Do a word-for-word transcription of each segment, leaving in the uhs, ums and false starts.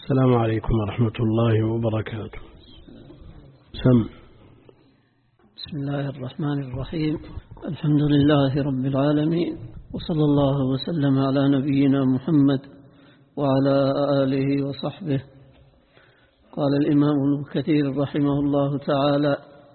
السلام عليكم ورحمة الله وبركاته. سم. بسم الله الرحمن الرحيم. الحمد لله رب العالمين، وصلى الله وسلم على نبينا محمد وعلى آله وصحبه. قال الإمام ابن كثير رحمه الله تعالى: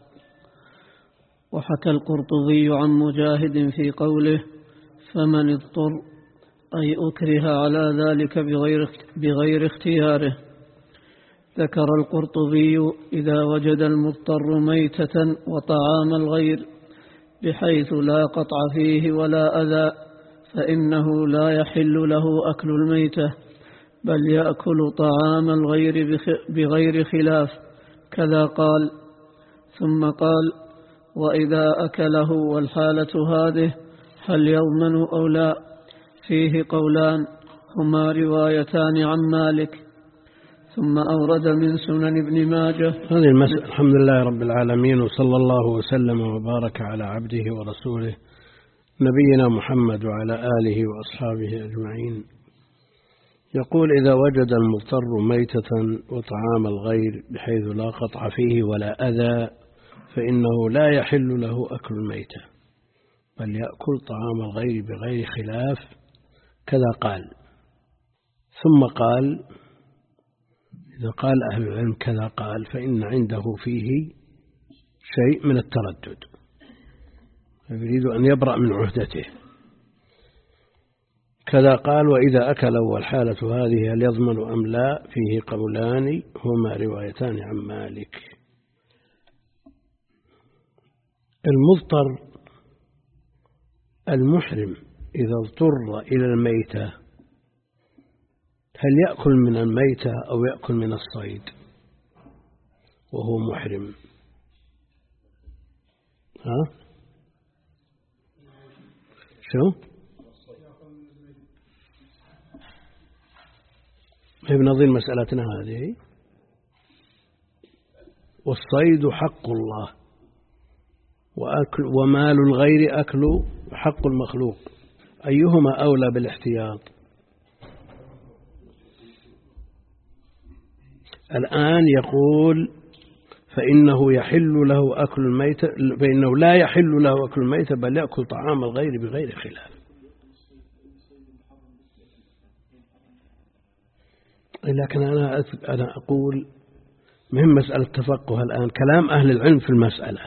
وحكى القرطبي عن مجاهد في قوله: فمن اضطر، أي أكره على ذلك بغير, بغير اختياره. ذكر القرطبي: إذا وجد المضطر ميتة وطعام الغير بحيث لا قطع فيه ولا أذى، فإنه لا يحل له أكل الميتة، بل يأكل طعام الغير بغير خلاف. كذا قال. ثم قال: وإذا أكله والحالة هذه هل يضمن أو لا؟ فيه قولان هما روايتان عن مالك. ثم أورد من سنن ابن ماجه. هذه المسألة. الحمد لله رب العالمين، وصلى الله وسلم وبارك على عبده ورسوله نبينا محمد وعلى آله وأصحابه أجمعين. يقول: إذا وجد المضطر ميتة وطعام الغير بحيث لا قطع فيه ولا أذى، فإنه لا يحل له أكل الميتة، بل يأكل طعام الغير بغير خلاف. كذا قال. ثم قال: إذا قال أهل العلم كذا قال، فإن عنده فيه شيء من التردد، يريد أن يبرأ من عهدته. كذا قال: وإذا أكل والحالة هذه هل يضمن أم لا؟ فيه قولان هما روايتان عن مالك. المضطر المحرم إذا اضطر إلى الميتة هل يأكل من الميتة أو يأكل من الصيد وهو محرم؟ ها؟ شو؟ هي بنظير مسألتنا هذه. والصيد حق الله، وأكل ومال الغير أكل حق المخلوق، أيهما أولى بالاحتياط؟ الآن يقول: فإنه يحل له أكل الميتة، فإنه لا يحل له أكل الميتة، بل يأكل طعام الغير بغير خلاف. لكن أنا أنا أقول مهم مسألة تفقه الآن، كلام أهل العلم في المسألة.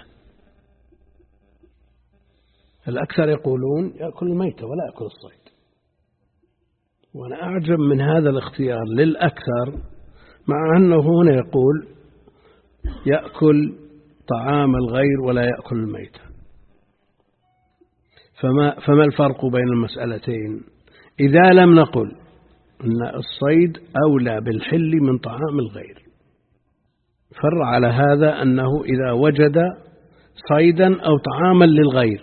الأكثر يقولون يأكل الميتة ولا يأكل الصيد، وأنا أعجب من هذا الاختيار للأكثر، مع أنه هنا يقول يأكل طعام الغير ولا يأكل الميتة. فما, فما الفرق بين المسألتين؟ إذا لم نقل أن الصيد أولى بالحل من طعام الغير، فر على هذا أنه إذا وجد صيدا أو طعاما للغير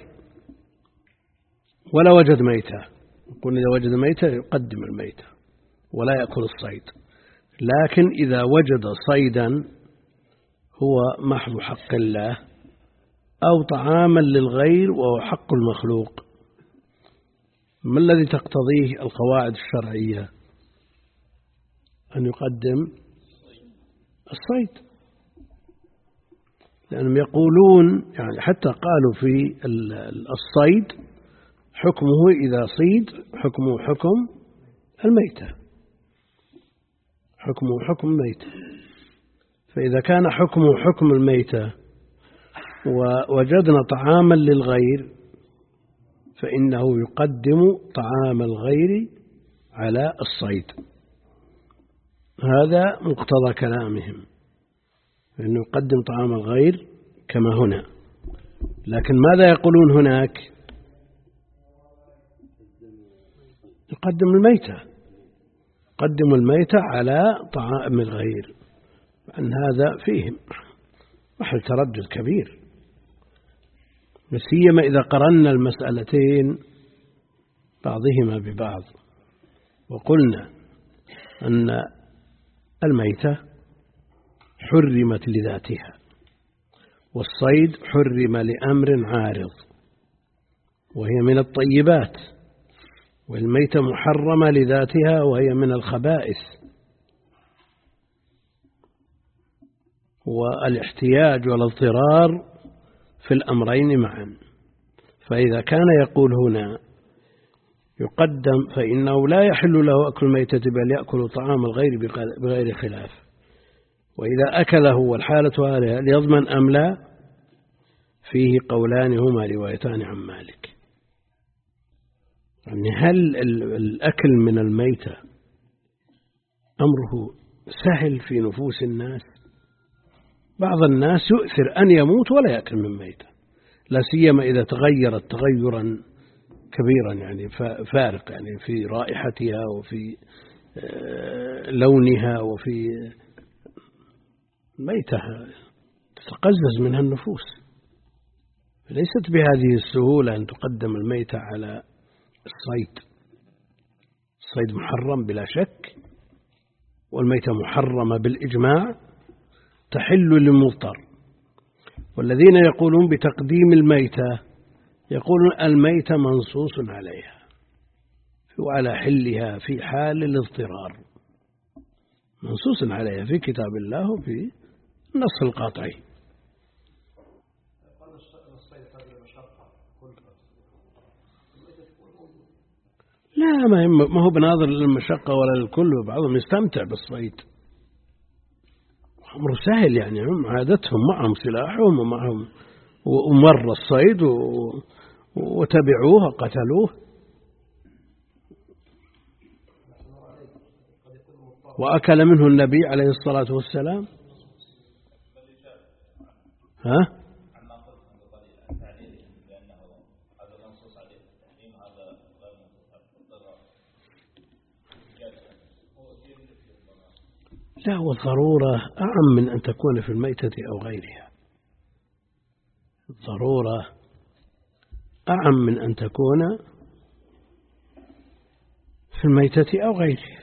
ولا وجد ميتة، يقول إذا وجد ميتة يقدم الميتة ولا يأكل الصيد. لكن إذا وجد صيدا هو محض حق الله أو طعاما للغير وهو حق المخلوق، ما الذي تقتضيه القواعد الشرعية؟ أن يقدم الصيد، لأنهم يقولون يعني حتى قالوا في الصيد حكمه إذا صيد حكمه حكم الميتة، حكمه حكم الميتة. فإذا كان حكمه حكم الميتة ووجدنا طعاما للغير فإنه يقدم طعام الغير على الصيد. هذا مقتضى كلامهم، فإنه يقدم طعام الغير كما هنا. لكن ماذا يقولون هناك؟ يقدم الميتة، قدم الميتة على طعام الغير، أن هذا فيه محل تردد كبير، سيما إذا قرنا المسألتين بعضهما ببعض وقلنا أن الميتة حرمت لذاتها والصيد حرم لأمر عارض، وهي من الطيبات، والميتة محرمة لذاتها وهي من الخبائث. والاحتياج والاضطرار في الأمرين معا. فإذا كان يقول هنا يقدم فإنه لا يحل له أكل الميتة بل يأكل طعام الغير بغير خلاف، وإذا أكله والحالة هذه هل يضمن أم لا؟ فيه قولان هما روايتان عن مالك. يعني هل الأكل من الميتة أمره سهل في نفوس الناس؟ بعض الناس يؤثر أن يموت ولا يأكل من ميتة، لا سيما إذا تغيرت تغيرا كبيرا، يعني فارق يعني في رائحتها وفي لونها وفي ميتها تتقزز منها النفوس. ليست بهذه السهولة أن تقدم الميتة على الصيد. الصيد محرم بلا شك، والميتة محرمة بالإجماع، تحل للمضطر. والذين يقولون بتقديم الميتة يقولون الميتة منصوص عليها وعلى حلها في حال الاضطرار، منصوص عليها في كتاب الله وفي النص القاطعي. لا، ما هو بناظر للمشقة ولا للكل، بعضهم يستمتع بالصيد، أمر سهل، يعني هم عادتهم معهم سلاحهم ومعهم ومر الصيد وتبعوه قتلوه. وأكل منه النبي عليه الصلاة والسلام. ها؟ لا، والضرورة أعم من أن تكون في الميتة أو غيرها. الضرورة أعم من أن تكون في الميتة أو غيرها.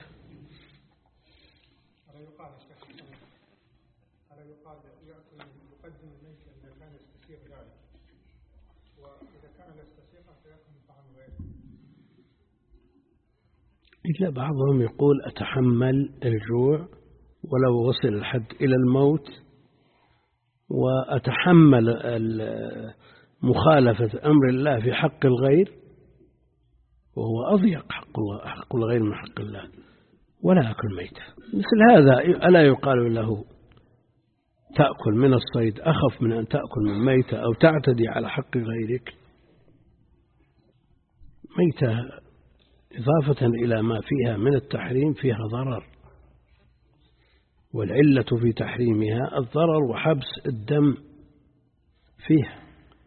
إلا بعضهم يقول أتحمل الجوع ولو وصل الحد إلى الموت، وأتحمل مخالفة أمر الله في حق الغير، وهو أضيق حق الله حق الغير من حق الله، ولا أكل ميتة. مثل هذا ألا يقال له تأكل من الصيد أخف من أن تأكل من ميتة أو تعتدي على حق غيرك؟ ميتة إضافة إلى ما فيها من التحريم فيها ضرر، والعلة في تحريمها الضرر وحبس الدم فيها.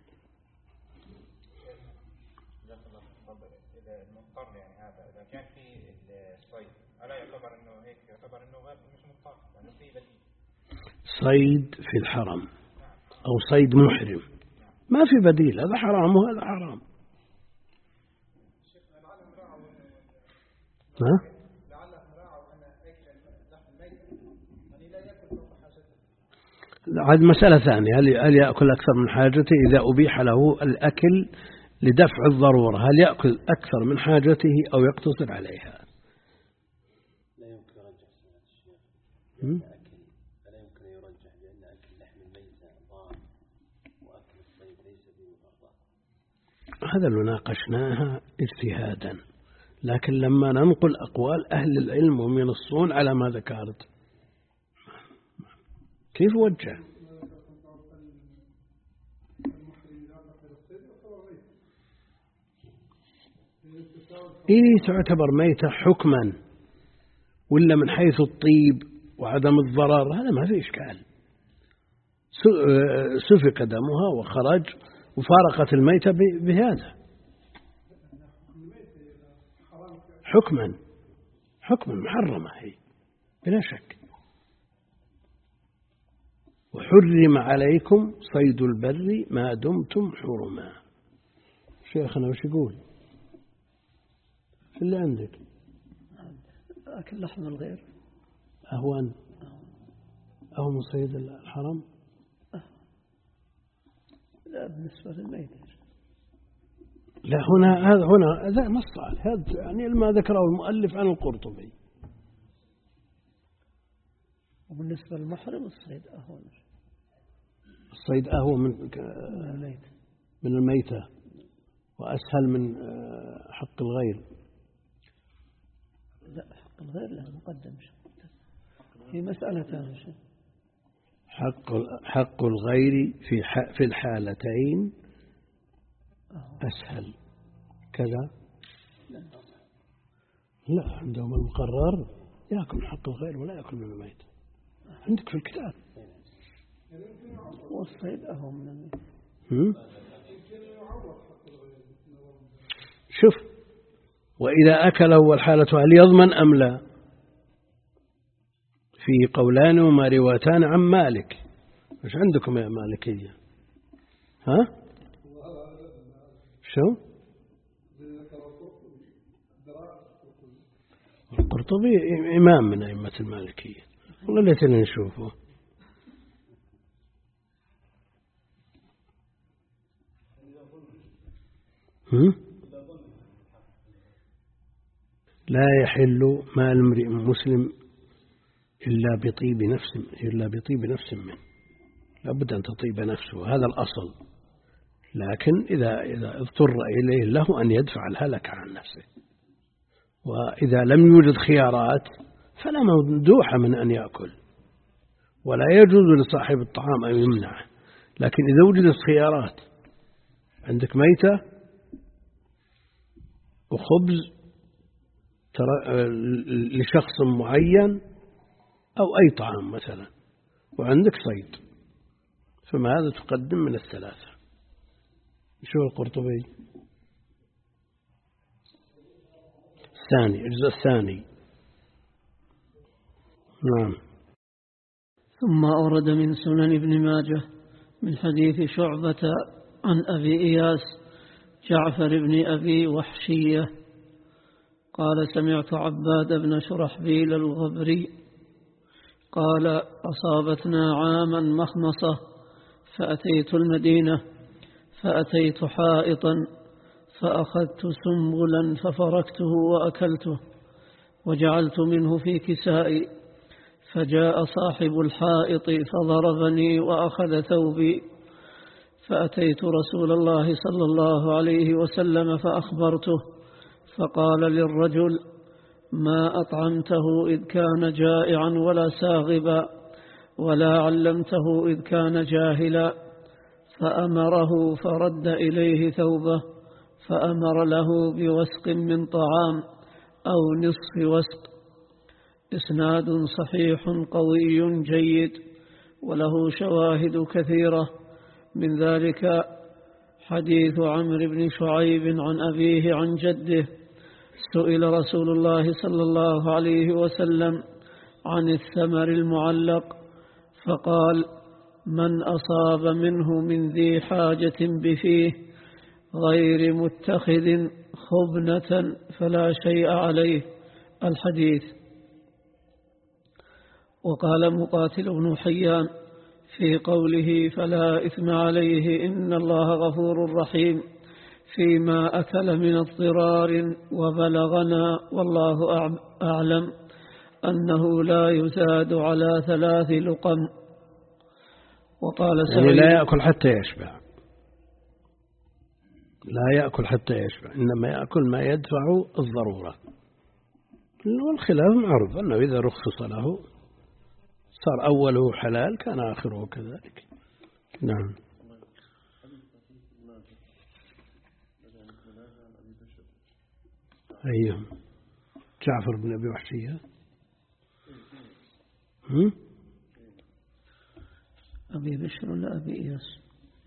صيد في الحرم أو صيد محرم ما في بديل، هذا حرام وهذا حرام. ها؟ هذه مسألة ثانية، هل يأكل أكثر من حاجته؟ إذا أبيح له الأكل لدفع الضرورة هل يأكل أكثر من حاجته أو يقتصر عليها؟ لا يمكن يرجح سماحة الشيخ بأن أكل فلا يمكن يرجح بأن أكل لحم الميتة ضار وأكل الصيد ليس بمفرط. هذا اللي ناقشناها اجتهادا، لكن لما ننقل أقوال أهل العلم وهم ينصون على ما ذكرت كيف وجه؟ إيه تعتبر ميتة حكما، ولا من حيث الطيب وعدم الضرر هذا ما في إشكال. سفك دمها وخرج وفارقت الميتة بهذا حكما حكما محرمة هي بلا شك. وحرم عليكم صيد البر ما دمتم حرما. شيخنا وش يقول في اللي عندك؟ أكل لحم الغير أهون أو من صيد الحرم؟ لا بالنسبة للميت. لا هنا هذا هنا هذا نص هذا يعني ما ذكره المؤلف عن القرطبي. وبالنسبة للمحرم الصيد أهون. الصيد أهو من من الميتة وأسهل من حق الغير. لا حق الغير لا مقدم في مسألة ثانية. حق حق الغير في في الحالتين أسهل كذا. لا عندهم المقرر يأكل حق الغير ولا يأكل من الميت. عندك في الكتاب والصيد أهو من الميت. شوف وإذا أكل أول حالته هل يضمن أم لا؟ في قولان وما رواتان عن مالك. مش عندكم يا مالكية؟ ها؟ شو؟ القرطبي إمام من أئمة المالكية. والله ليتنا نشوفه. هم؟ لا يحل مال امرئ مسلم إلا بطيب نفس إلا بطيب نفس منه. لابد أن تطيب نفسه هذا الأصل. لكن إذا إذا اضطر إليه له أن يدفع الهلك عن نفسه. وإذا لم يوجد خيارات فلا مندوح من أن يأكل ولا يجوز لصاحب الطعام أن يمنعه. لكن إذا وجدت خيارات عندك ميتة وخبز لشخص معين أو أي طعام مثلا وعندك صيد فما هذا تقدم من الثلاثة. شو القرطبي الثاني الجزء الثاني. نعم. ثم أورد من سنن ابن ماجه من حديث شعبة عن أبي إياس جعفر بن أبي وحشية قال سمعت عباد بن شرحبيل الغبري قال أصابتنا عاما مخمصة فأتيت المدينة فأتيت حائطا فأخذت سنبلا ففركته وأكلته وجعلت منه في كسائي فجاء صاحب الحائط فضربني وأخذ ثوبي فأتيت رسول الله صلى الله عليه وسلم فأخبرته فقال للرجل ما أطعمته إذ كان جائعا ولا ساغبا ولا علمته إذ كان جاهلا فأمره فرد إليه ثوبه فأمر له بوسق من طعام أو نصف وسق. إسناد صحيح قوي جيد وله شواهد كثيرة من ذلك حديث عمرو بن شعيب عن أبيه عن جده سئل رسول الله صلى الله عليه وسلم عن الثمر المعلق فقال من أصاب منه من ذي حاجة بفيه غير متخذ خبنة فلا شيء عليه. الحديث. وقال مقاتل بن حيان في قوله فلا إثم عليه إن الله غفور رحيم فيما أكل من اضطرار وبلغنا والله أعلم أنه لا يزاد على ثلاث لقم. وقال يعني لا يأكل حتى يشبع لا يأكل حتى يشبع إنما يأكل ما يدفع الضرورة. والخلاف معروف أنه إذا رخص له صار أوله حلال كان آخره كذلك. نعم. أيهم جعفر بن أبي وحشية هم؟ أبي بشر ولا أبي إياس؟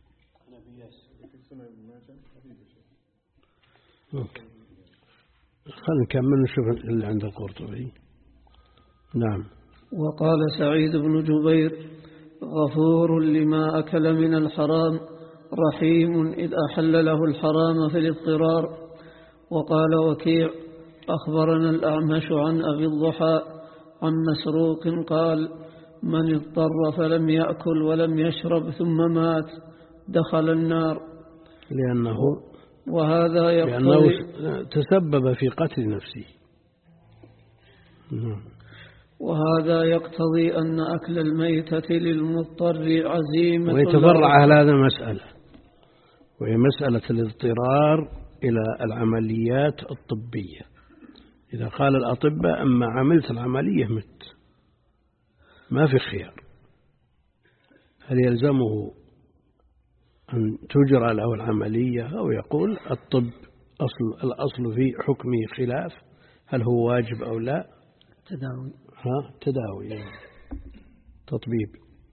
خلينا نكمل نشوف اللي عند القرطبي. نعم. وقال سعيد بن جبير غفور لما أكل من الحرام رحيم إذ أحل له الحرام في الاضطرار. وقال وكيع أخبرنا الأعمش عن أبي الضحى عن مسروق قال من اضطر فلم يأكل ولم يشرب ثم مات دخل النار لأنه وهذا لأنه تسبب في قتل نفسه. وهذا يقتضي أن أكل الميتة للمضطر عزيمة. ويتفرع على هذا مسألة، وهي مسألة الاضطرار إلى العمليات الطبية. إذا قال الأطباء أما عملت العملية مت، ما في خيار، هل يلزمه أن تجرى له العملية أو يقول الطب أصل الأصل في حكمه خلاف، هل هو واجب أو لا؟ تداوي ها تداوي يعني تطبيب،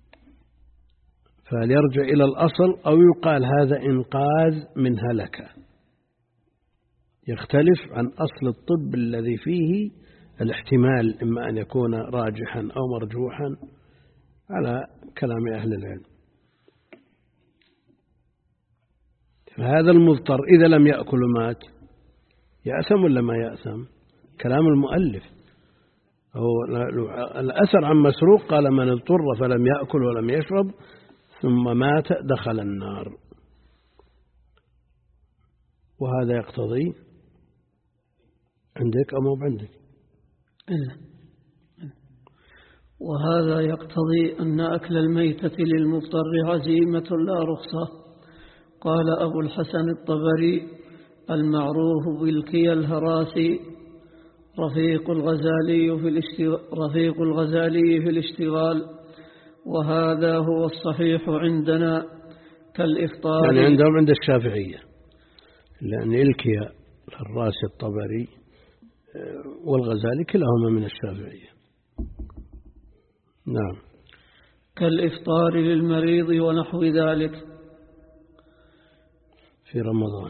فليرجع إلى الأصل أو يقال هذا إنقاذ من هلكة، يختلف عن أصل الطب الذي فيه الاحتمال إما أن يكون راجحا أو مرجوحا على كلام أهل العلم. فهذا المضطر إذا لم يأكل مات يأثم ولا ما يأثم؟ كلام المؤلف هو الأثر عن مسروق قال من اضطر فلم يأكل ولم يشرب ثم مات دخل النار، وهذا يقتضي عندك أو مو عندك؟ إلا. وهذا يقتضي أن أكل الميتة للمضطر عزيمة لا رخصة. قال أبو الحسن الطبري المعروف بالكي الهراسي رفيق الغزالي في الاشتغال رفيق الغزالي في الاشتغال، وهذا هو الصحيح عندنا كالإفطار. يعني عندهم عند الشافعية، لأن الكي الهراسي الطبري والغزالي كلاهما من الشافعية. نعم. كالإفطار للمريض ونحو ذلك في رمضان.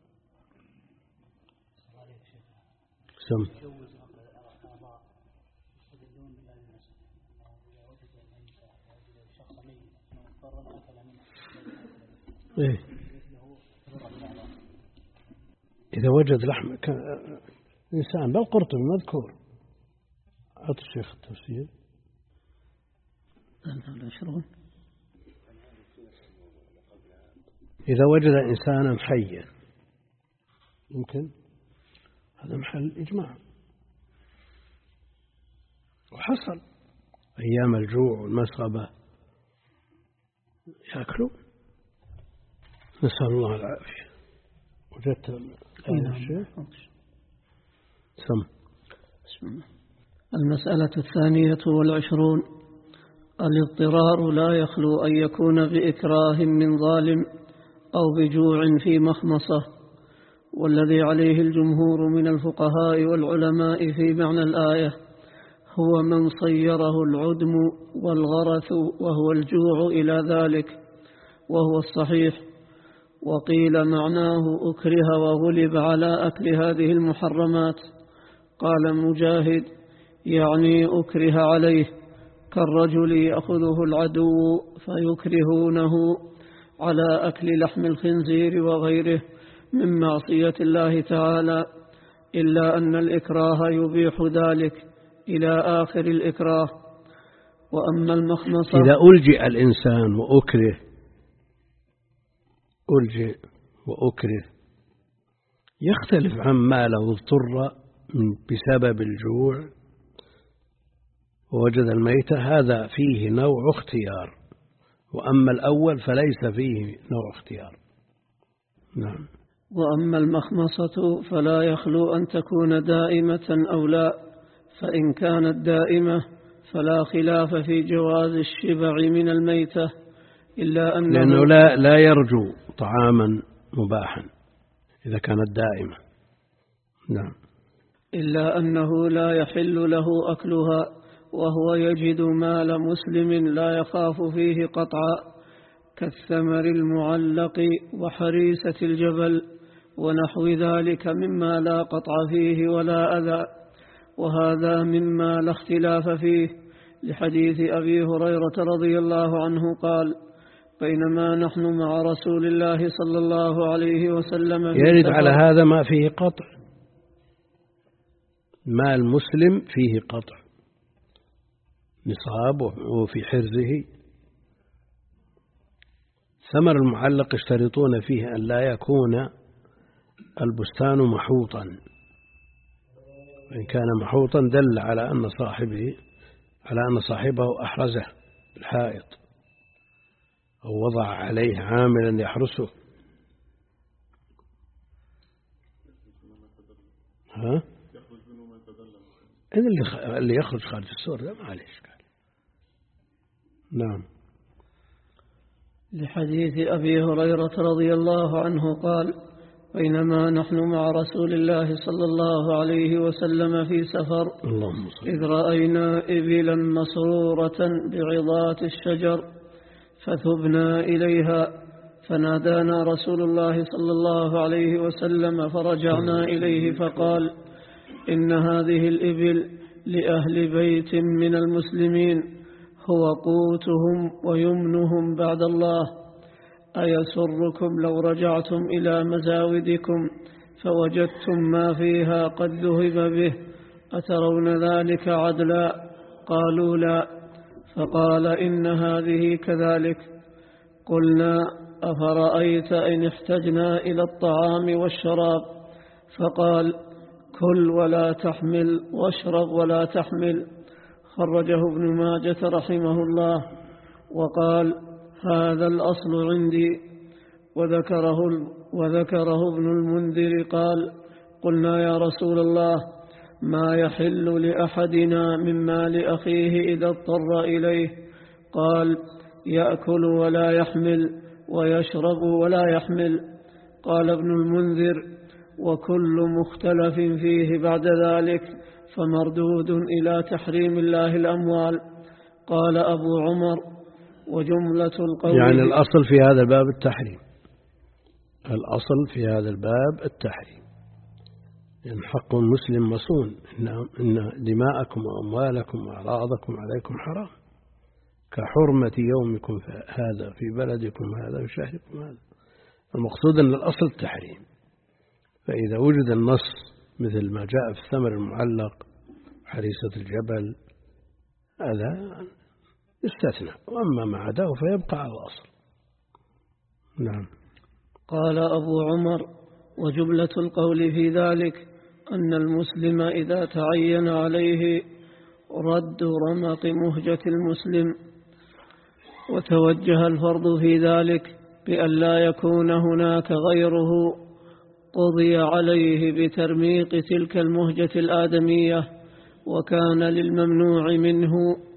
سم. إيه؟ إذا وجد لحم إنسان بالقرطبي مذكور، أعطي الشيخ التفسير. إذا وجد إنسانا حيا يمكن، هذا محل إجماع، وحصل أيام الجوع والمسغبة يأكلوا، نسأل الله العافية. وجدت الشيء سم. المسألة الثانية والعشرون: الاضطرار لا يخلو أن يكون بإكراه من ظالم أو بجوع في مخمصة، والذي عليه الجمهور من الفقهاء والعلماء في معنى الآية هو من صيره العدم والغرث وهو الجوع إلى ذلك، وهو الصحيح. وقيل معناه أكره وغلب على أكل هذه المحرمات. قال مجاهد: يعني أكره عليه، كالرجل يأخذه العدو فيكرهونه على أكل لحم الخنزير وغيره من معصية الله تعالى، إلا أن الإكراه يبيح ذلك إلى آخر الإكراه. وأما المخمصة إذا ألجئ الإنسان وأكره ألجئ وأكره يختلف عما لو اضطر بسبب الجوع ووجد الميتة، هذا فيه نوع اختيار، وأما الأول فليس فيه نوع اختيار. نعم. وأما المخمصة فلا يخلو أن تكون دائمة أو لا، فإن كانت دائمة فلا خلاف في جواز الشبع من الميتة، إلا أنه لأنه لا, لا يرجو طعاما مباحا إذا كانت دائمة. نعم. إلا أنه لا يحل له أكلها، وهو يجد مال مسلم لا يخاف فيه قطعا، كالثمر المعلق وحريسة الجبل ونحو ذلك مما لا قطع فيه ولا أذى، وهذا مما لا اختلاف فيه، لحديث أبي هريرة رضي الله عنه قال: بينما نحن مع رسول الله صلى الله عليه وسلم يرد على هذا ما فيه قطع، مال المسلم فيه قطع نصاب وفي حرزه. ثمر المعلق اشترطون فيه أن لا يكون البستان محوطا، وإن كان محوطا دل على أن صاحبه على أن صاحبه أحرزه الحائط أو وضع عليه عاملا يحرسه. ها؟ إذا اللي اللي يخرج خارج السور لا ما عليه إشكال. نعم. لحديث أبي هريرة رضي الله عنه قال: بينما نحن مع رسول الله صلى الله عليه وسلم في سفر إذ رأينا إبلا مسرورة بعظات الشجر فثبنا إليها فنادانا رسول الله صلى الله عليه وسلم فرجعنا إليه فقال: إن هذه الإبل لأهل بيت من المسلمين هو قوتهم ويمنهم بعد الله، أيسركم لو رجعتم إلى مزاودكم فوجدتم ما فيها قد ذهب به، أترون ذلك عدلا؟ قالوا لا. فقال: إن هذه كذلك. قلنا: أفرأيت إن احتجنا إلى الطعام والشراب؟ فقال: كل ولا تحمل واشرب ولا تحمل. خرجه ابن ماجة رحمه الله وقال: هذا الأصل عندي. وذكره, وذكره ابن المنذر قال: قلنا يا رسول الله ما يحل لأحدنا من مال أخيه إذا اضطر إليه؟ قال: يأكل ولا يحمل ويشرب ولا يحمل. قال ابن المنذر: وكل مختلف فيه بعد ذلك فمردود إلى تحريم الله الأموال. قال أبو عمر: وجملة القول يعني الأصل في هذا الباب التحريم. الأصل في هذا الباب التحريم، لأن حق المسلم مصون، إن دماءكم وأموالكم وأعراضكم عليكم حرام كحرمة يومكم هذا في بلدكم هذا في شهركم هذا. المقصود أن الأصل التحريم، فإذا وجد النص مثل ما جاء في الثمر المعلق حريصة الجبل هذا استثنى، وأما ما عداه فيبقى على الأصل. نعم. قال أبو عمر: وجملة القول في ذلك أن المسلم إذا تعين عليه رد رمق مهجة المسلم وتوجه الفرض في ذلك بأن لا يكون هناك غيره قضي عليه بترميق تلك المهجة الآدمية، وكان للممنوع منه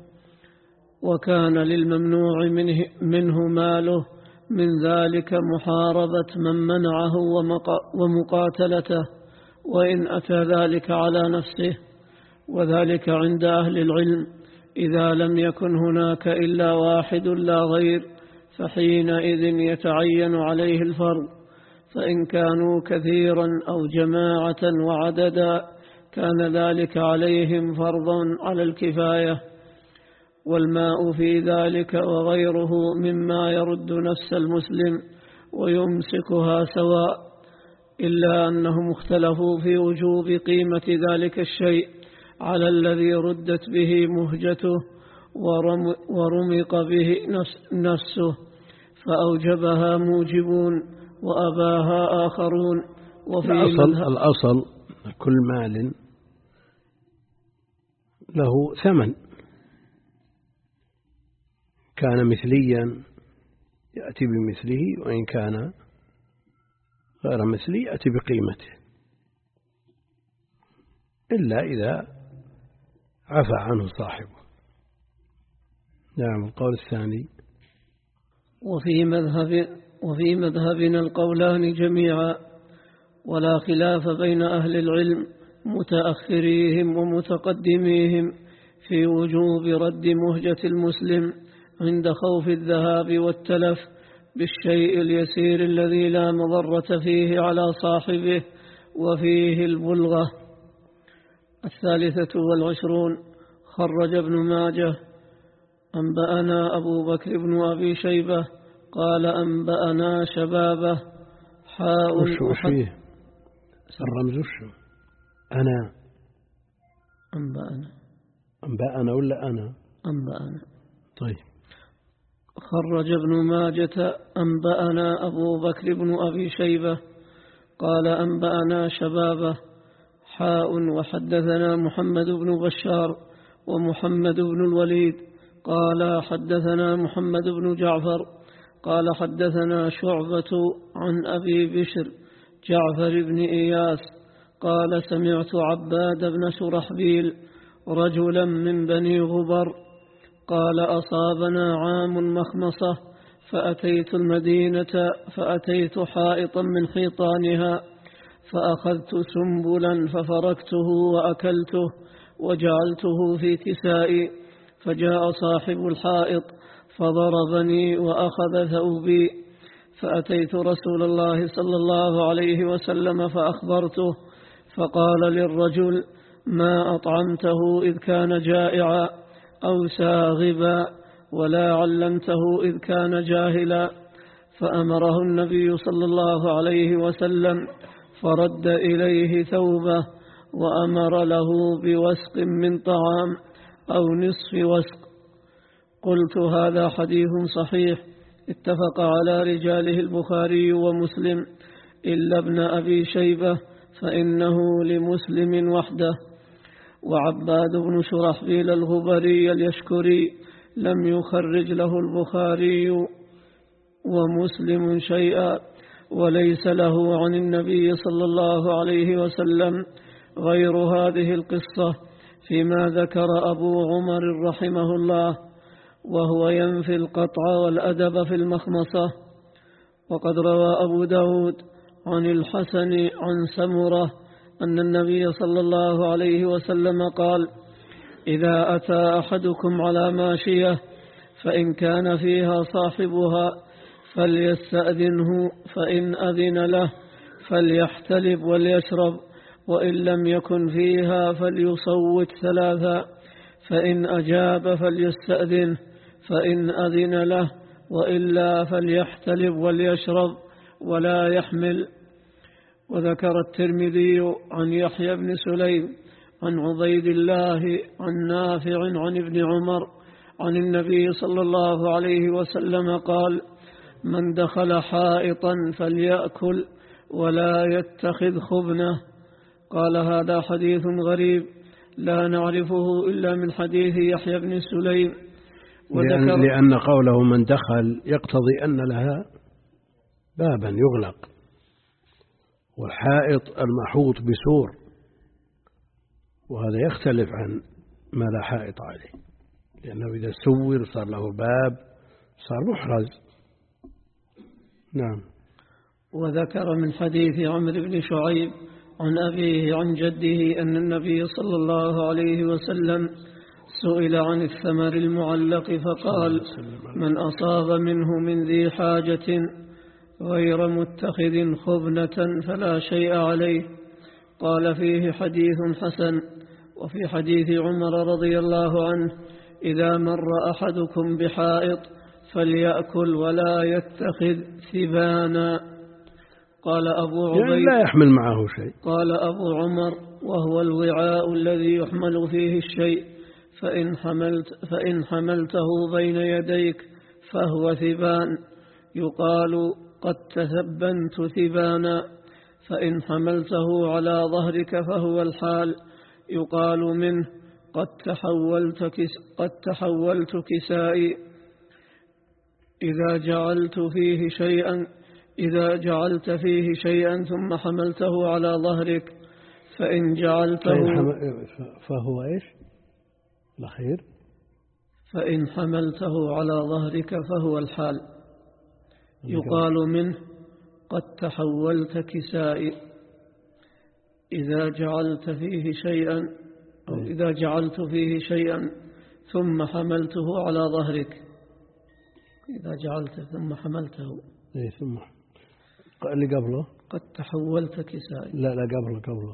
وكان للممنوع منه, منه ماله من ذلك محاربة من منعه ومقاتلته، وإن أتى ذلك على نفسه. وذلك عند أهل العلم إذا لم يكن هناك إلا واحد لا غير فحينئذ يتعين عليه الفرض، فإن كانوا كثيرا أو جماعة وعددا كان ذلك عليهم فرضا على الكفاية. والماء في ذلك وغيره مما يرد نفس المسلم ويمسكها سواء، إلا أنهم اختلفوا في وجوب قيمة ذلك الشيء على الذي ردت به مهجته ورمق به نفسه، فأوجبها موجبون وأباها آخرون. وفي الأصل, الأصل كل مال له ثمن، كان مثليا يأتي بمثله، وإن كان غير مثلي يأتي بقيمته، إلا إذا عفى عنه صاحبه. نعم. القول الثاني: وفي مذهب وفي مذهبنا القولان جميعا، ولا خلاف بين أهل العلم متأخريهم ومتقدميهم في وجوب رد مهجة المسلم عند خوف الذهاب والتلف بالشيء اليسير الذي لا مضرة فيه على صاحبه وفيه البلغة. الثالثة والعشرون: خرج ابن ماجه: أنبأنا أبو بكر بن أبي شيبة قال أنبأنا شبابه حاء وش فيه الرمز وشو أنا أنبأنا أنبأنا ولا أنا أنبأنا. طيب. خرج ابن ماجة: أنبأنا أبو بكر بن أبي شيبة قال أنبأنا شبابه حاء وحدثنا محمد بن بشار ومحمد بن الوليد قال حدثنا محمد بن جعفر قال حدثنا شعبة عن أبي بشر جعفر بن إياس قال سمعت عباد بن شرحبيل رجلا من بني غبر قال أصابنا عام مخمصة فأتيت المدينة فأتيت حائطا من حيطانها فأخذت سنبلا ففركته وأكلته وجعلته في كسائي فجاء صاحب الحائط فضربني وأخذ ثوبي فأتيت رسول الله صلى الله عليه وسلم فأخبرته فقال للرجل ما أطعمته إذ كان جائعا أو ساغبا ولا علمته إذ كان جاهلا فأمره النبي صلى الله عليه وسلم فرد إليه ثوبه وأمر له بوسق من طعام أو نصف وسق. قلت هذا حديث صحيح اتفق على رجاله البخاري ومسلم إلا ابن أبي شيبة فإنه لمسلم وحده. وعباد بن شرحبيل الغبري اليشكري لم يخرج له البخاري ومسلم شيئا وليس له عن النبي صلى الله عليه وسلم غير هذه القصة فيما ذكر أبو عمر رحمه الله وهو ينفي القطع والأدب في المخمصة. وقد روى أبو داود عن الحسن عن سمرة أن النبي صلى الله عليه وسلم قال إذا أتى أحدكم على ماشية فإن كان فيها صاحبها فليستأذنه فإن أذن له فليحتلب وليشرب وإن لم يكن فيها فليصوت ثلاثا فإن أجاب فليستأذنه فإن أذن له وإلا فليحتلب وليشرب ولا يحمل. وذكر الترمذي عن يحيى بن سليم عن عبيد الله عن نافع عن ابن عمر عن النبي صلى الله عليه وسلم قال من دخل حائطا فليأكل ولا يتخذ خبنه. قال هذا حديث غريب لا نعرفه إلا من حديث يحيى بن سليم. لأن, لأن قوله من دخل يقتضي أن لها بابا يغلق والحائط المحوط بسور وهذا يختلف عن ما لا حائط عليه لأنه إذا سور صار له باب صار محرز. نعم. وذكر من حديث عمرو بن شعيب عن أبيه عن جده أن النبي صلى الله عليه وسلم سئل عن الثمر المعلق فقال من أصاب منه من ذي حاجة غير متخذ خبنة فلا شيء عليه. قال فيه حديث حسن. وفي حديث عمر رضي الله عنه إذا مر أحدكم بحائط فليأكل ولا يتخذ ثبانا. قال أبو عبيد يعني لا يحمل معه شيء. قال أبو عمر وهو الوعاء الذي يحمل فيه الشيء فإن, حملت فإن حملته بين يديك فهو ثبان يقال قد تثبنت ثبانا فإن حملته على ظهرك فهو الحال يقال منه قد تحولت, كس قد تحولت كسائي. إذا جعلت فيه شيئا إذا جعلت فيه شيئا ثم حملته على ظهرك فإن جعلته فهو إيش الأخير فإن حملته على ظهرك فهو الحال يقال منه قد تحولت كسائي. إذا جعلت فيه شيئا أو إذا جعلت فيه شيئا ثم حملته على ظهرك إذا جعلت ثم حملته إيه ثم اللي قبله قد تحولت كسائي. لا لا قبله قبله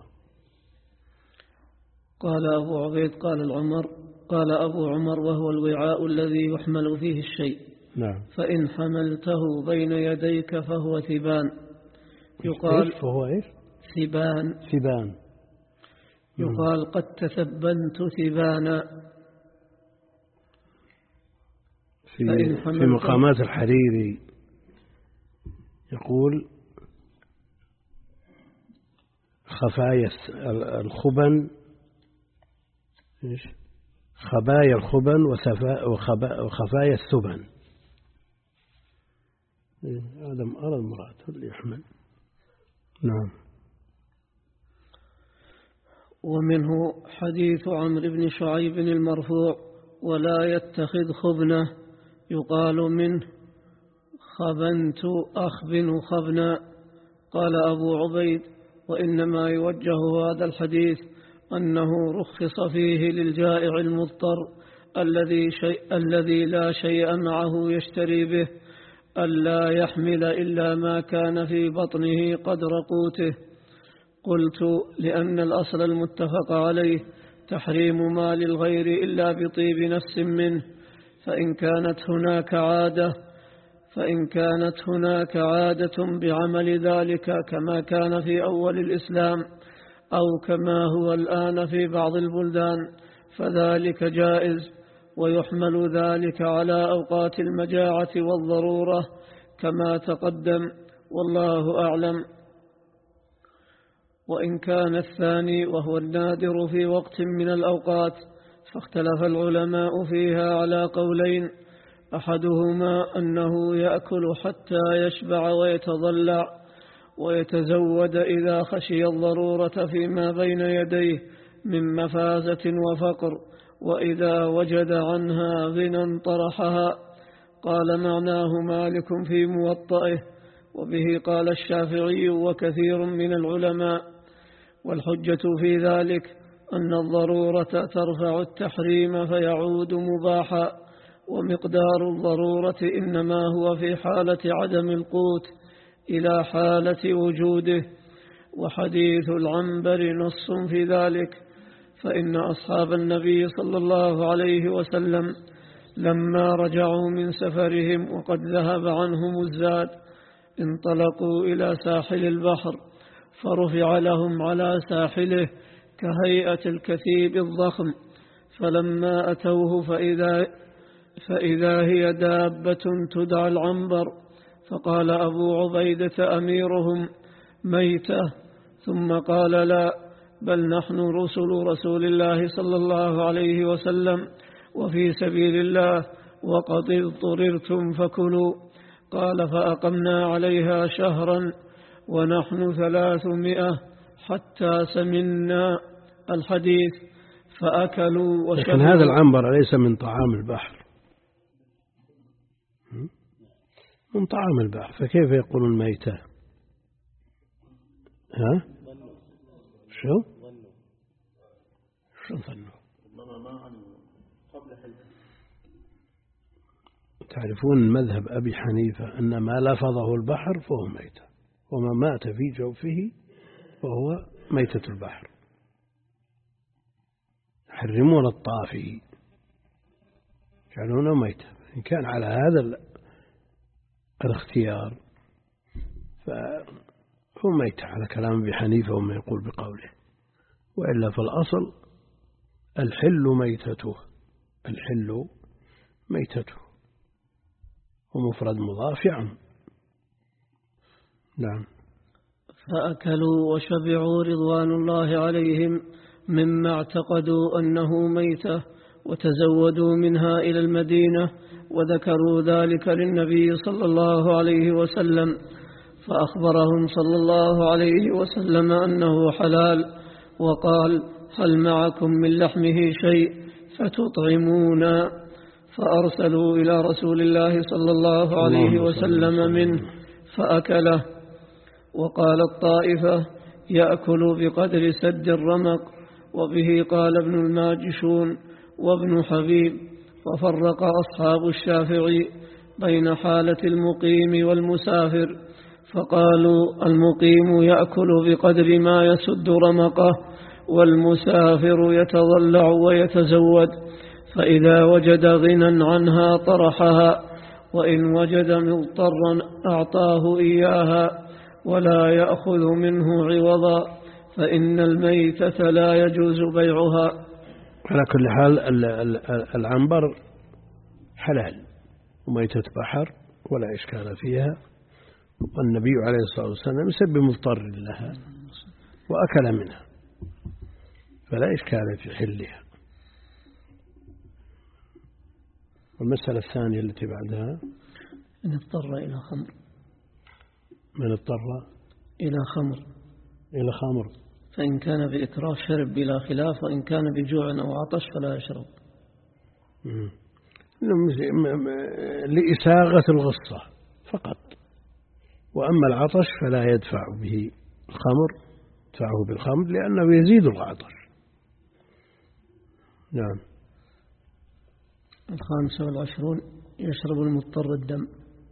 قال أبو عبيد قال العمر قال أبو عمر وهو الوعاء الذي يحمل فيه الشيء. نعم. فإن حملته بين يديك فهو ثبان يقال إيش فهو إيش ثبان ثبان يقال قد تثبنت ثبانا. في, في مقامات الحريري يقول خفايا الخبن إيش خبايا الخبن وخفايا الثبن. هذا هذا المراد اللي يحمل. نعم. ومنه حديث عمرو بن شعيب المرفوع: ولا يتخذ خبنه يقال منه خبنت أخبن خبنا. قال أبو عبيد: وإنما يوجه هذا الحديث أنه رخص فيه للجائع المضطر الذي, شيء الذي لا شيء معه يشتري به ألا يحمل إلا ما كان في بطنه قدر قوته. قلت: لأن الأصل المتفق عليه تحريم مال الغير إلا بطيب نفس منه، فإن كانت هناك عادة فإن كانت هناك عادة بعمل ذلك كما كان في أول الإسلام أو كما هو الآن في بعض البلدان فذلك جائز، ويحمل ذلك على أوقات المجاعة والضرورة كما تقدم، والله أعلم. وإن كان الثاني وهو النادر في وقت من الأوقات فاختلف العلماء فيها على قولين: أحدهما أنه يأكل حتى يشبع ويتضلع ويتزود إذا خشي الضرورة فيما بين يديه من مفازة وفقر، وإذا وجد عنها غنى طرحها. قال معناه مالك في موطئه، وبه قال الشافعي وكثير من العلماء. والحجة في ذلك أن الضرورة ترفع التحريم فيعود مباحا، ومقدار الضرورة إنما هو في حالة عدم القوت إلى حالة وجوده. وحديث العنبر نص في ذلك، فإن أصحاب النبي صلى الله عليه وسلم لما رجعوا من سفرهم وقد ذهب عنهم الزاد انطلقوا إلى ساحل البحر، فرفع لهم على ساحله كهيئة الكثيب الضخم، فلما أتوه فإذا, فإذا هي دابة تدعى العنبر، فقال أبو عبيدة أميرهم: ميتة؟ ثم قال: لا، بل نحن رسل رسول الله صلى الله عليه وسلم وفي سبيل الله، وقد اضطررتم فكلوا. قال: فأقمنا عليها شهرا ونحن ثلاثمائة حتى سمنا. الحديث. فأكلوا وشربوا. لكن هذا العنبر ليس من طعام البحر، من طعام البحر، فكيف يقولون ميتة؟ ها؟ شو؟ شو ظنوا؟ تعرفون مذهب أبي حنيفة أن ما لفظه البحر فهو ميتة، وما مات في جوفه فهو ميتة البحر. يحرمون الطافي يجعلونه ميتة. إن كان على هذا الاختيار فهو ميتة على كلام أبي حنيفة وما يقول بقوله، وإلا في الأصل الحل ميتته، الحل ميتته، ومفرد مضاف يعم. نعم. فأكلوا وشبعوا رضوان الله عليهم مما اعتقدوا أنه ميتة، وتزودوا منها إلى المدينة، وذكروا ذلك للنبي صلى الله عليه وسلم، فأخبرهم صلى الله عليه وسلم أنه حلال، وقال: هل معكم من لحمه شيء فتطعمون؟ فأرسلوا إلى رسول الله صلى الله عليه وسلم منه فأكله. وقال الطائفة: يأكل بقدر سد الرمق، وبه قال ابن الماجشون وابن حبيب. وفرق أصحاب الشافعي بين حالة المقيم والمسافر، فقالوا: المقيم يأكل بقدر ما يسد رمقه، والمسافر يتضلع ويتزود، فإذا وجد غنى عنها طرحها، وإن وجد مضطرا أعطاه إياها، ولا يأخذ منه عوضا، فإن الميتة لا يجوز بيعها. على كل حال العنبر حلال وميتة بحر ولا إشكال فيها، والنبي عليه الصلاة والسلام يسبب مضطر لها وأكل منها، فلا إشكال في حلها. والمسألة الثانية التي بعدها إن اضطر إلى خمر. من اضطر إلى خمر إلى خمر فإن كان بإكراه شرب بلا خلاف، وإن كان بجوع أو عطش فلا يشرب. لإساغة الغصة فقط، وأما العطش فلا يدفع به الخمر، يدفعه بالخمر لأنه يزيد العطش. نعم. الخامسة والعشرون يشرب المضطر الدم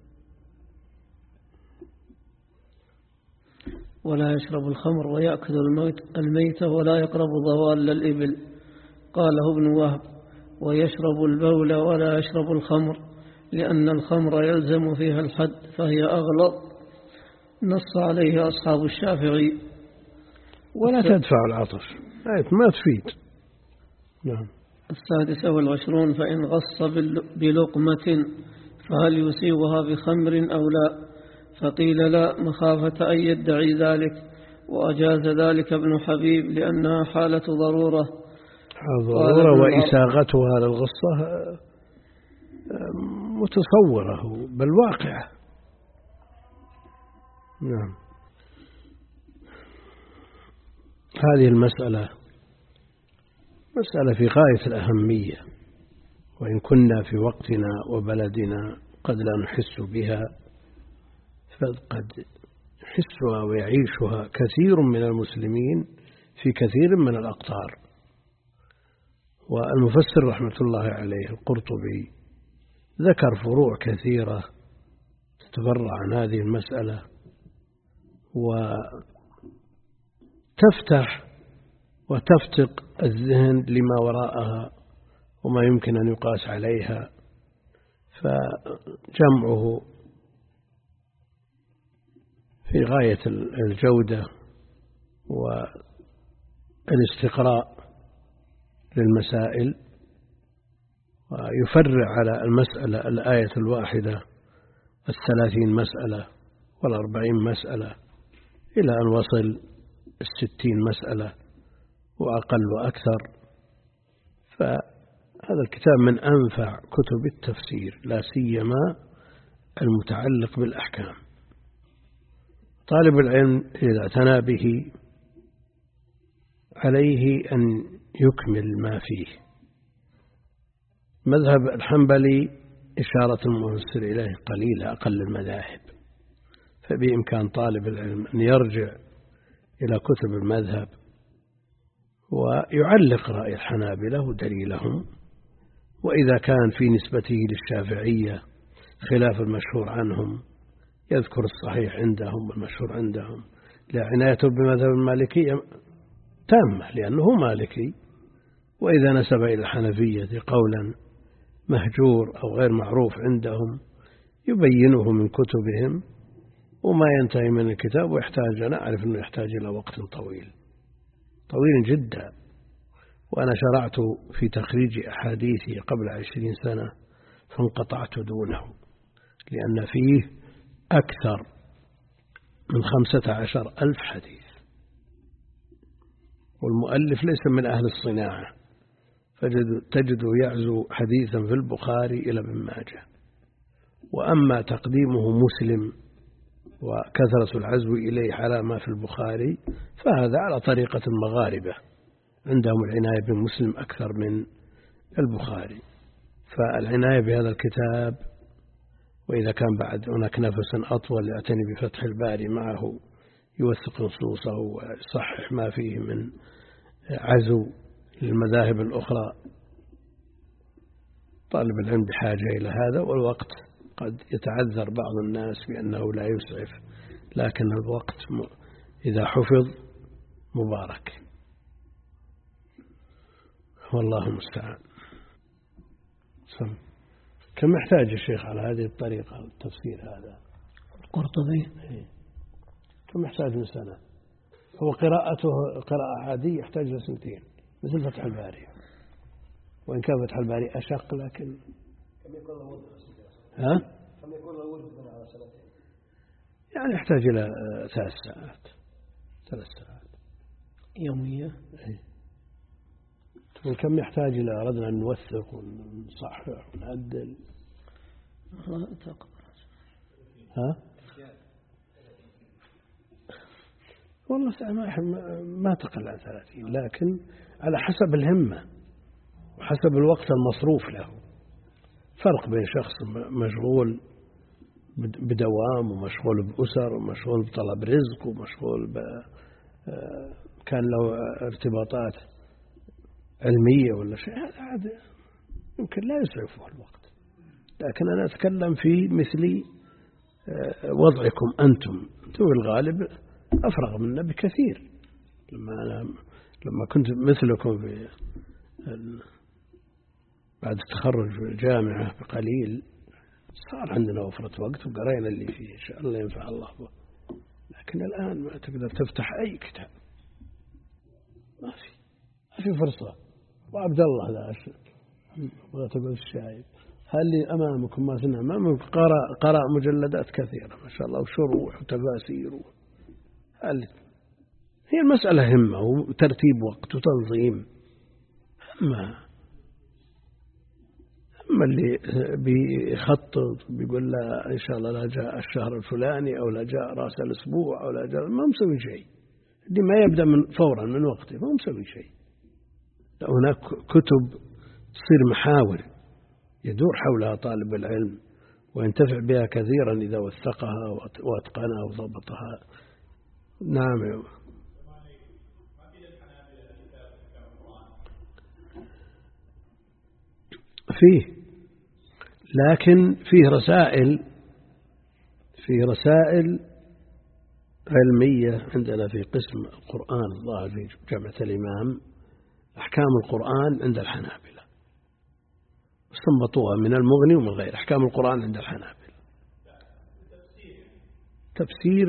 ولا يشرب الخمر، ويأكل الميت الميتة ولا يقرب ضوال الإبل. قاله ابن وهب. ويشرب البول ولا يشرب الخمر، لأن الخمر يلزم فيها الحد فهي أغلظ، نص عليه أصحاب الشافعي. ولا تدفع العطش، ما تفيد. نعم. السادسة والعشرون فإن غص بلقمة فهل يسيغها بخمر أو لا؟ فقيل لا، مخافة أن يدعي ذلك، وأجاز ذلك ابن حبيب لأنها حالة ضرورة. ضرورة وإساغتها للغصة متصورة بل واقعة. نعم. هذه المسألة مسألة في غاية الأهمية، وإن كنا في وقتنا وبلدنا قد لا نحس بها، فقد يحسها ويعيشها كثير من المسلمين في كثير من الأقطار. والمفسر رحمة الله عليه القرطبي ذكر فروع كثيرة تتفرع عن هذه المسألة وتفتح وتفتق الذهن لما وراءها وما يمكن أن يقاس عليها، فجمعه في غاية الجودة والاستقراء للمسائل، ويفرع على المسألة الآية الواحدة الثلاثين مسألة والأربعين مسألة إلى أن وصل الستين مسألة وأقل وأكثر. فهذا الكتاب من أنفع كتب التفسير، لا سيما المتعلق بالأحكام. طالب العلم إذا اعتنى به عليه أن يكمل ما فيه. مذهب الحنبلي إشارة المفسر إليه قليلة، أقل المذاهب، فبإمكان طالب العلم أن يرجع إلى كتب المذهب ويعلق رأي الحنابلة ودليلهم، وإذا كان في نسبته للشافعية خلاف المشهور عنهم يذكر الصحيح عندهم والمشهور عندهم. لعنايته بمذهب المالكية تامة لأنه مالكي، وإذا نسب إلى الحنفية قولا مهجور أو غير معروف عندهم يبينه من كتبهم، وما ينتهي من الكتاب ويحتاج، أنا أعرف أنه يحتاج إلى وقت طويل طويل جدا. وأنا شرعت في تخريج أحاديثي قبل عشرين سنة فانقطعت دونه، لأن فيه أكثر من خمسة عشر ألف حديث، والمؤلف ليس من أهل الصناعة، فتجد يعزو حديثا في البخاري إلى ابن ماجه. وأما تقديمه مسلم وكثرة العزو إليه على ما في البخاري فهذا على طريقة المغاربة، عندهم العناية بمسلم أكثر من البخاري. فالعناية بهذا الكتاب، وإذا كان بعد هناك نفس أطول يعتني بفتح الباري معه يوثق نصوصه ويصحح ما فيه من عزو للمذاهب الأخرى. طالب العلم بحاجة إلى هذا، والوقت قد يتعذر بعض الناس بأنه لا يسعف، لكن الوقت إذا حفظ مبارك، والله المستعان. كم يحتاج الشيخ على هذه الطريقة التفسير هذا؟ القرطبي كم يحتاج من سنة؟ هو قراءته قراءة عادية يحتاج لسنتين مثل فتح الباري، وإن كان فتح الباري أشق لكن كم يكون الورد؟ ها؟ كم يكون الورد من على سنتين؟ يعني يحتاج إلى ثلاث ساعات ثلاث ساعات يومية. وكم يحتاج إلى أردنا أن نوثق ونصحح ونعدل. ها؟ والله ما تقل عن ثلاثين، لكن على حسب الهمة وحسب الوقت المصروف له. فرق بين شخص مشغول بدوام ومشغول بأسر ومشغول بطلب رزق ومشغول ب... كان له ارتباطات علمية ولا شيء، هذا يمكن لا يسعفه الوقت. لكن أنا أتكلم في مثل وضعكم أنتم، أنتم الغالب أفرغ منا بكثير. لما أنا لما كنت مثلكم في بعد التخرج في الجامعة بقليل صار عندنا وفرة وقت وقرينا اللي فيه إن شاء الله ينفع الله به. لكن الآن ما تقدر تفتح أي كتاب، ما في ما في فرصة. وعبد الله لا ما تقول الشايب هل لي أمامكم ما سنة أمامكم قرأ قرأ مجلدات كثيرة ما شاء الله وشروح وتفاسير. هل هي المسألة همة وترتيب وقت وتنظيم. أما أما اللي بيخطط بيقول لا إن شاء الله لا جاء الشهر الفلاني أو لا جاء رأس الأسبوع أو لا جاء، ما مسوي شيء. اللي ما يبدأ من فورا من وقته ما مسوي شيء. هناك كتب تصير محاور يدور حولها طالب العلم وينتفع بها كثيرا إذا وثقها واتقنها وضبطها. نعم. فيه، لكن فيه رسائل فيه رسائل علمية عندنا في قسم القرآن الظاهر في جامعة الإمام، أحكام القرآن عند الحنابلة استنبطوها من المغني ومن غير. أحكام القرآن عند الحنابلة تفسير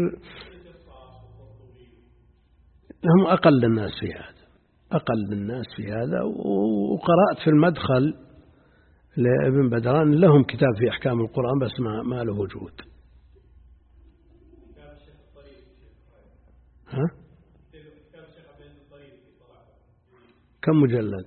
هم أقل الناس في هذا، أقل الناس في هذا. وقرأت في المدخل لابن بدران لهم كتاب في أحكام القرآن بس ما, ما له وجود. ها؟ كم مجلد؟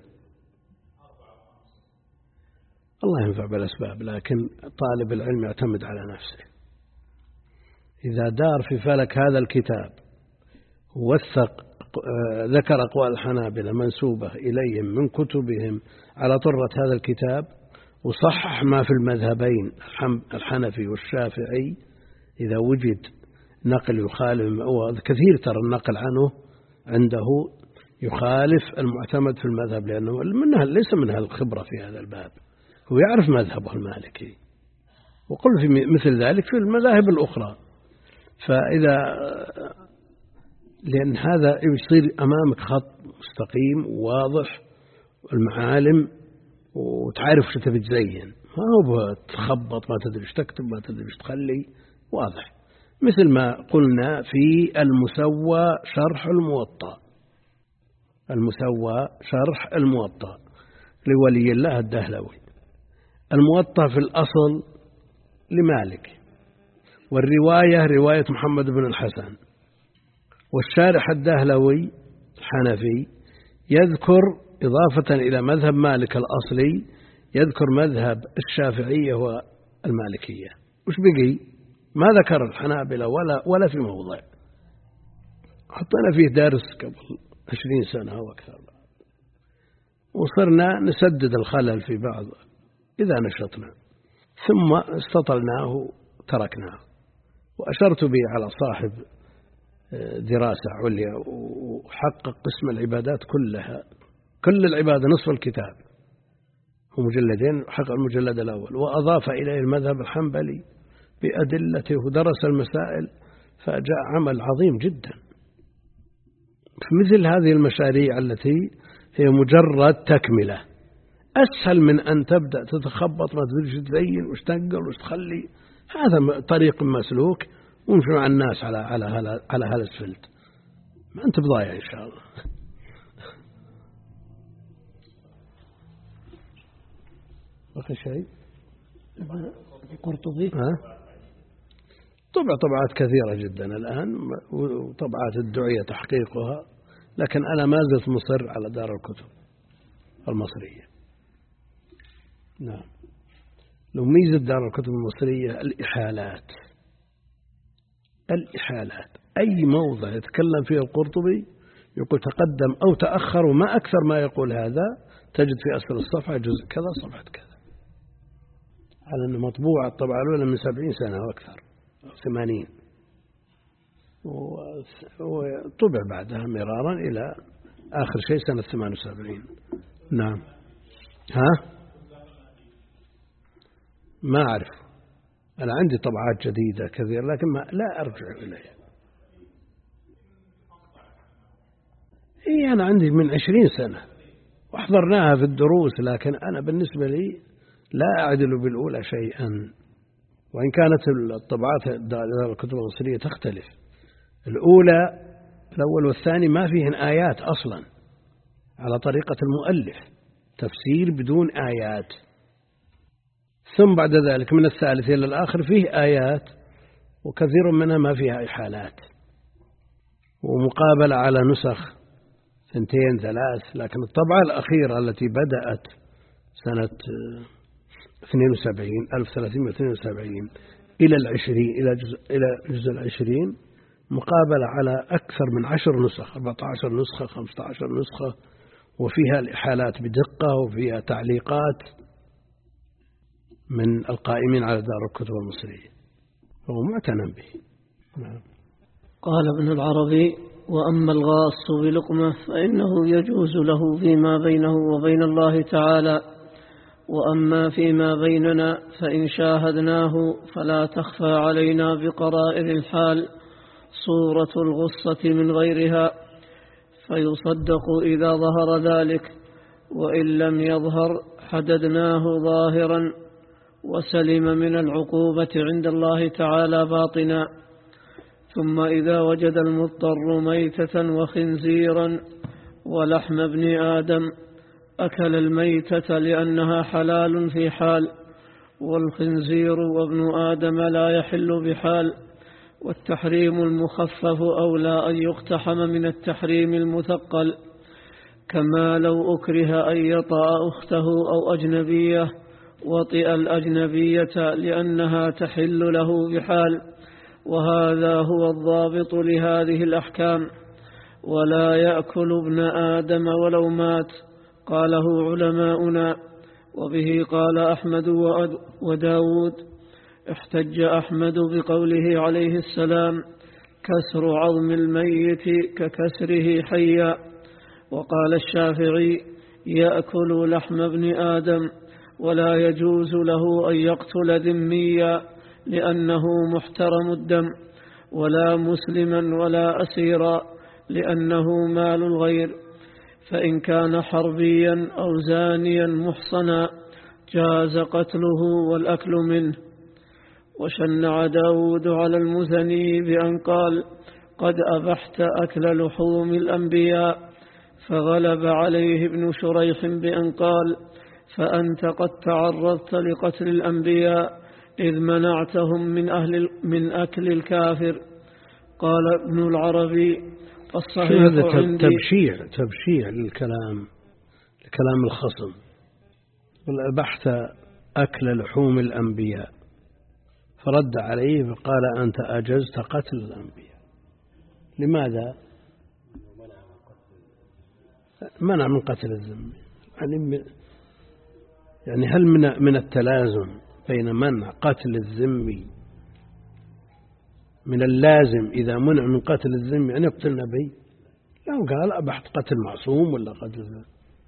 الله ينفع بالأسباب، لكن طالب العلم يعتمد على نفسه. إذا دار في فلك هذا الكتاب ووثق ذكر أقوال الحنابلة منسوبة إليهم من كتبهم على طرة هذا الكتاب وصحح ما في المذهبين الحنفي والشافعي، إذا وجد نقل يخالف، وكثير ترى النقل عنه عنده يخالف المعتمد في المذهب، لأنه منها ليس منها الخبرة في هذا الباب، هو يعرف مذهبه المالكي. وقل في مثل ذلك في المذاهب الأخرى. فإذا لأن هذا يصير أمامك خط مستقيم وواضح المعالم وتعرف شو تبي تزين، ما هو تخبط ما تدري ايش تكتب ما تدري ايش تخلي، واضح. مثل ما قلنا في المسوى شرح الموطأ، المسوى شرح الموطأ لولي الله الدهلوي. الموطأ في الأصل لمالك، والرواية رواية محمد بن الحسن، والشارح الدهلوي الحنفي يذكر إضافة إلى مذهب مالك الأصلي يذكر مذهب الشافعية والمالكية. وش بقي؟ ما ذكر الحنابلة ولا ولا في موضع. حطينا فيه درس قبل عشرين سنة أو أكثر، وصرنا نسدد الخلل في بعض إذا نشطنا، ثم استطلناه تركناه. وأشرت به على صاحب دراسة عليا وحقق قسم العبادات كلها، كل العبادة نصف الكتاب هو مجلدين، حقق المجلد الأول وأضاف إليه المذهب الحنبلي بأدلته ودرس المسائل، فجاء عمل عظيم جدا. في مثل هذه المشاريع التي هي مجرد تكملة أسهل من أن تبدأ تتخبط ما تدري تزين وش تنقل وش تخلي. هذا طريق مسلوك ومشي مع الناس على على على, على هذا السفلت، ما أنت بضايع إن شاء الله. بقي شيء القرطبي طبع طبعات كثيرة جدا الآن، وطبعات الدعية تحقيقها، لكن أنا ما زلت مصر على دار الكتب. المصرية. نعم. لو ميزة دار الكتب المصرية الإحالات، الإحالات أي موضع يتكلم فيه القرطبي يقول تقدم أو تأخر، وما أكثر ما يقول هذا تجد في أسفل الصفحة جزء كذا صفحة كذا، على أنه مطبوع الطبعة الأولى من سبعين سنة وأكثر أو ثمانين، وطبع بعدها مرارا إلى آخر شيء سنة ثمان وسبعين. نعم. ها ما أعرف، أنا عندي طبعات جديدة كثيرة لكن ما لا أرجع إليها. إيه أنا عندي من عشرين سنة وأحضرناها في الدروس، لكن أنا بالنسبة لي لا أعدل بالأولى شيئا، وإن كانت الطبعات دار الكتب المصرية تختلف. الأولى الأول والثاني ما فيهن آيات أصلا على طريقة المؤلف، تفسير بدون آيات. ثم بعد ذلك من الثالث إلى الآخر فيه آيات، وكثير منها ما فيها إحالات، ومقابلة على نسخ سنتين ثلاث. لكن الطبعة الأخيرة التي بدأت سنة اثنين وسبعين ألف وثلاثمائة واثنين وسبعين إلى العشرين إلى جزء إلى جزء العشرين مقابلة على أكثر من عشر نسخ، أربعة عشر نسخة، خمسة عشر نسخة، وفيها الإحالات بدقة وفيها تعليقات من القائمين على دار الكتب المصرية، فهو معتنى به. نعم. قال ابن العربي: وأما الغاص بلقمة فإنه يجوز له فيما بينه وبين الله تعالى، وأما فيما بيننا فإن شاهدناه فلا تخفى علينا بقرائر الحال صورة الغصة من غيرها، فيصدق إذا ظهر ذلك، وإن لم يظهر حددناه ظاهرا وسلم من العقوبة عند الله تعالى باطنا. ثم إذا وجد المضطر ميتة وخنزيرا ولحم ابن آدم أكل الميتة لأنها حلال في حال، والخنزير وابن آدم لا يحل بحال، والتحريم المخفف أولى أن يقتحم من التحريم المثقل، كما لو أكره أن يطأ أخته أو أجنبية وطئ الأجنبية لأنها تحل له بحال. وهذا هو الضابط لهذه الأحكام. ولا يأكل ابن آدم ولو مات، قاله علماؤنا، وبه قال أحمد وداود. احتج أحمد بقوله عليه السلام: كسر عظم الميت ككسره حيا. وقال الشافعي: يأكل لحم ابن آدم، ولا يجوز له أن يقتل ذميا لأنه محترم الدم، ولا مسلما ولا أسيرا لأنه مال الغير، فإن كان حربيا أو زانيا محصنا جاز قتله والأكل منه. وشنع داود على المزني بأن قال: قد أبحت أكل لحوم الأنبياء، فغلب عليه ابن شريح بأن قال: فأنت قد تعرضت لقتل الأنبياء إذ منعتهم من, أهل من أكل الكافر. قال ابن العربي: الصحيح هذا عندي تبشيع تبشيع للكلام لكلام الخصم. قل أبحت أكل لحوم الأنبياء، فرد عليه فقال: أنت أجزت قتل الأنبياء. لماذا؟ منع من قتل الذمي. يعني يعني هل من من التلازم بين منع قتل الذمي، من اللازم إذا منع من قتل الذمي أن يقتل النبي؟ لا، قال أبحت قتل معصوم ولا قتل ذمي،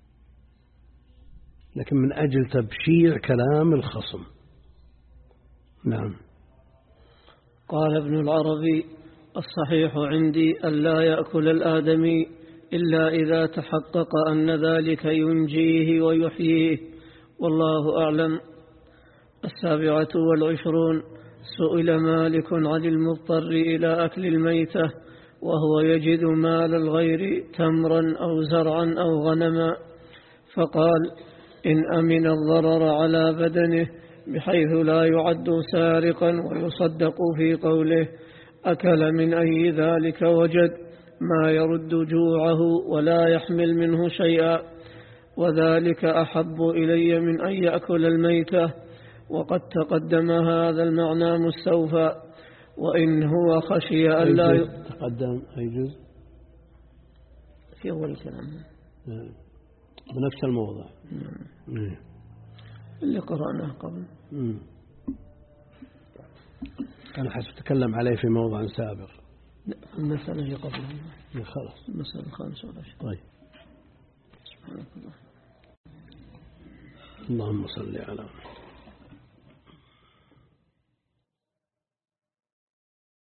لكن من أجل تبشيع كلام الخصم. نعم. قال ابن العربي: الصحيح عندي أن لا يأكل الآدمي إلا إذا تحقق أن ذلك ينجيه ويحييه، والله أعلم. السابعة والعشرون: سئل مالك عن المضطر إلى أكل الميتة وهو يجد مال الغير تمرا أو زرعا أو غنما، فقال: إن أمن الضرر على بدنه بحيث لا يعد سارقا ويصدق في قوله أكل من أي ذلك وجد ما يرد جوعه ولا يحمل منه شيئا، وذلك أحب إلي من أن يأكل الميتة، وقد تقدم هذا المعنى مستوفى. وإن هو خشي أن لا ي... تقدم أي جزء في أول الكلام بنفس الموضع مم. اللي قرأناه قبل. مم. أنا حسب تكلم عليه في موضع سابق. لا، المسألة هي قبل. خلاص المسألة الخامسة ولا شيء. طيب. سبحانك الله. اللهم صل على محمد.